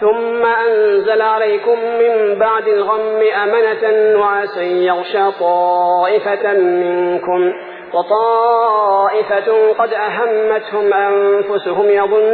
ثم أنزل عليكم من بعد الغم أمنة نعاسا يغشى طائفة منكم وطائفة قد أهمتهم أنفسهم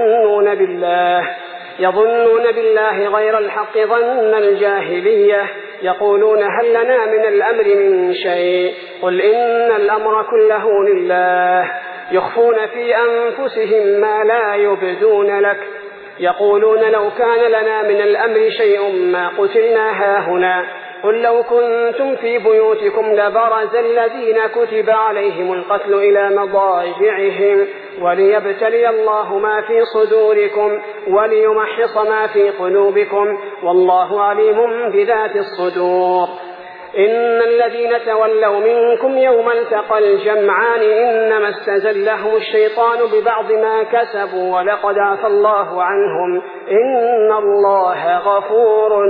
يظنون بالله غير الحق ظن الجاهلية يقولون هل لنا من الأمر من شيء قل إن الأمر كله لله يخفون في أنفسهم ما لا يبدون لك يقولون لو كان لنا من الأمر شيء ما قتلنا هاهنا قل لو كنتم في بيوتكم لبرز الذين كتب عليهم القتل إلى مضاجعهم وليبتلي الله ما في صدوركم وليمحص ما في قلوبكم والله عليم بذات الصدور إن الذين تولوا منكم يوم التقى الجمعان إنما استزلهم الشيطان ببعض ما كسبوا ولقد عفى الله عنهم إن الله غفور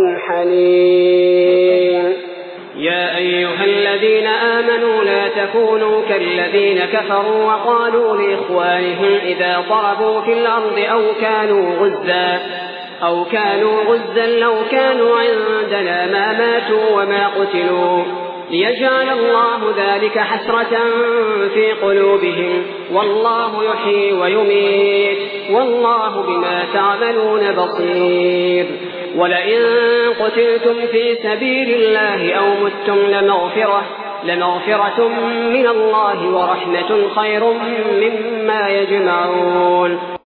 حليم. يا أيها الذين آمنوا لا تكونوا كالذين كفروا وقالوا لإخوانهم إذا ضربوا في الأرض أو كانوا غزا لو كانوا عندنا ما ماتوا وما قتلوا ليجعل الله ذلك حسرة في قلوبهم والله يحيي ويميت والله بما تعملون بصير. ولئن قتلتم في سبيل الله أو متم لمغفرة من الله ورحمة خير مما يجمعون.